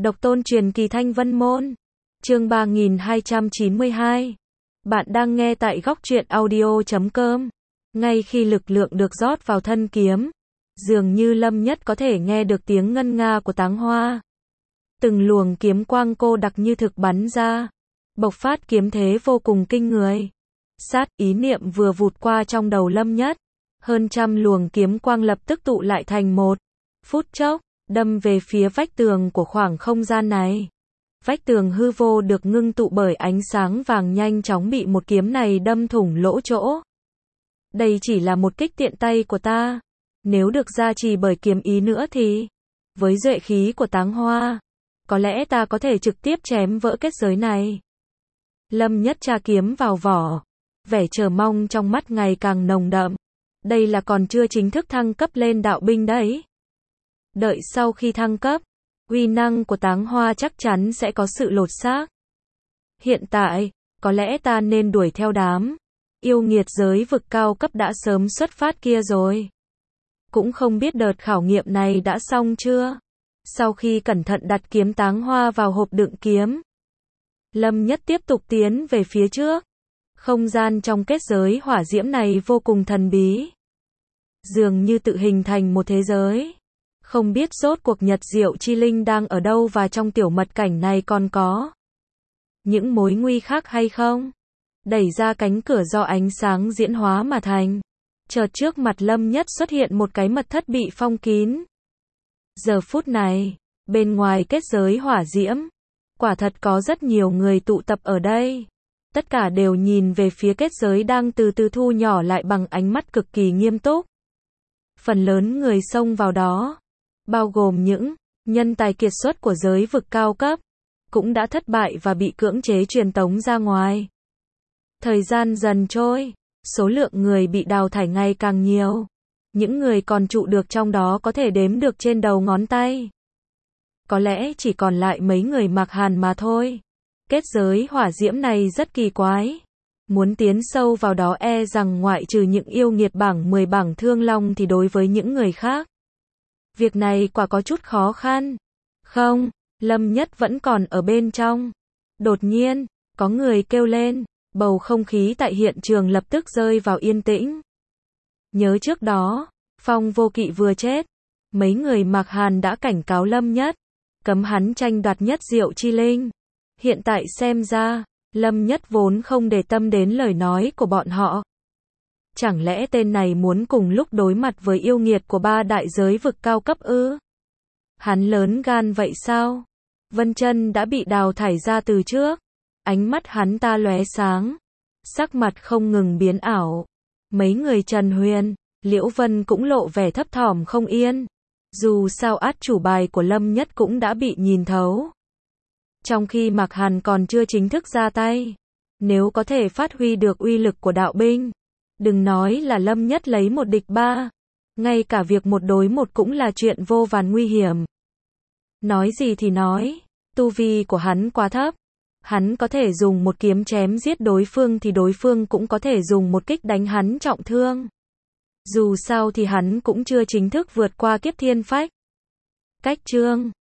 Độc tôn truyền kỳ Thanh Vân Môn. Chương 3292. Bạn đang nghe tại góc truyện audio.com. Ngay khi lực lượng được rót vào thân kiếm, dường như Lâm Nhất có thể nghe được tiếng ngân nga của táng hoa. Từng luồng kiếm quang cô đặc như thực bắn ra, bộc phát kiếm thế vô cùng kinh người. Sát ý niệm vừa vụt qua trong đầu Lâm Nhất, hơn trăm luồng kiếm quang lập tức tụ lại thành một. Phút chốc, đâm về phía vách tường của khoảng không gian này. Vách tường hư vô được ngưng tụ bởi ánh sáng vàng nhanh chóng bị một kiếm này đâm thủng lỗ chỗ. Đây chỉ là một kích tiện tay của ta. Nếu được gia trì bởi kiếm ý nữa thì, với duệ khí của táng hoa, có lẽ ta có thể trực tiếp chém vỡ kết giới này. Lâm Nhất tra kiếm vào vỏ, vẻ chờ mong trong mắt ngày càng nồng đậm. Đây là còn chưa chính thức thăng cấp lên đạo binh đấy. Đợi sau khi thăng cấp, uy năng của táng hoa chắc chắn sẽ có sự lột xác. Hiện tại, có lẽ ta nên đuổi theo đám yêu nghiệt giới vực cao cấp đã sớm xuất phát kia rồi. Cũng không biết đợt khảo nghiệm này đã xong chưa. Sau khi cẩn thận đặt kiếm táng hoa vào hộp đựng kiếm, Lâm Nhất tiếp tục tiến về phía trước. Không gian trong kết giới hỏa diễm này vô cùng thần bí, dường như tự hình thành một thế giới. Không biết rốt cuộc Nhật Diệu Chi Linh đang ở đâu và trong tiểu mật cảnh này còn có những mối nguy khác hay không. Đẩy ra cánh cửa do ánh sáng diễn hóa mà thành. Chợt trước mặt Lâm Nhất xuất hiện một cái mật thất bị phong kín. Giờ phút này, bên ngoài kết giới hỏa diễm, quả thật có rất nhiều người tụ tập ở đây. Tất cả đều nhìn về phía kết giới đang từ từ thu nhỏ lại bằng ánh mắt cực kỳ nghiêm túc. Phần lớn người xông vào đó, bao gồm những nhân tài kiệt xuất của giới vực cao cấp, cũng đã thất bại và bị cưỡng chế truyền tống ra ngoài. Thời gian dần trôi, số lượng người bị đào thải ngày càng nhiều. Những người còn trụ được trong đó có thể đếm được trên đầu ngón tay. Có lẽ chỉ còn lại mấy người Mạc Hàn mà thôi. Kết giới hỏa diễm này rất kỳ quái. Muốn tiến sâu vào đó e rằng ngoại trừ những yêu nghiệt bảng 10 bảng thương long thì đối với những người khác, việc này quả có chút khó khăn. Không, Lâm Nhất vẫn còn ở bên trong. Đột nhiên, có người kêu lên, bầu không khí tại hiện trường lập tức rơi vào yên tĩnh. Nhớ trước đó, Phong Vô Kỵ vừa chết, mấy người Mạc Hàn đã cảnh cáo Lâm Nhất, cấm hắn tranh đoạt Nhất Diệu Chi Linh. Hiện tại xem ra, Lâm Nhất vốn không để tâm đến lời nói của bọn họ. Chẳng lẽ tên này muốn cùng lúc đối mặt với yêu nghiệt của ba đại giới vực cao cấp ư? Hắn lớn gan vậy sao? Vân Chân đã bị đào thải ra từ trước. Ánh mắt hắn ta lóe sáng, sắc mặt không ngừng biến ảo. Mấy người Trần Huyền, Liễu Vân cũng lộ vẻ thấp thỏm không yên. Dù sao át chủ bài của Lâm Nhất cũng đã bị nhìn thấu. Trong khi Mạc Hàn còn chưa chính thức ra tay, nếu có thể phát huy được uy lực của đạo binh, đừng nói là Lâm Nhất lấy một địch ba, ngay cả việc một đối một cũng là chuyện vô vàn nguy hiểm. Nói gì thì nói, tu vi của hắn quá thấp. Hắn có thể dùng một kiếm chém giết đối phương thì đối phương cũng có thể dùng một kích đánh hắn trọng thương. Dù sao thì hắn cũng chưa chính thức vượt qua kiếp thiên phách. Cách chương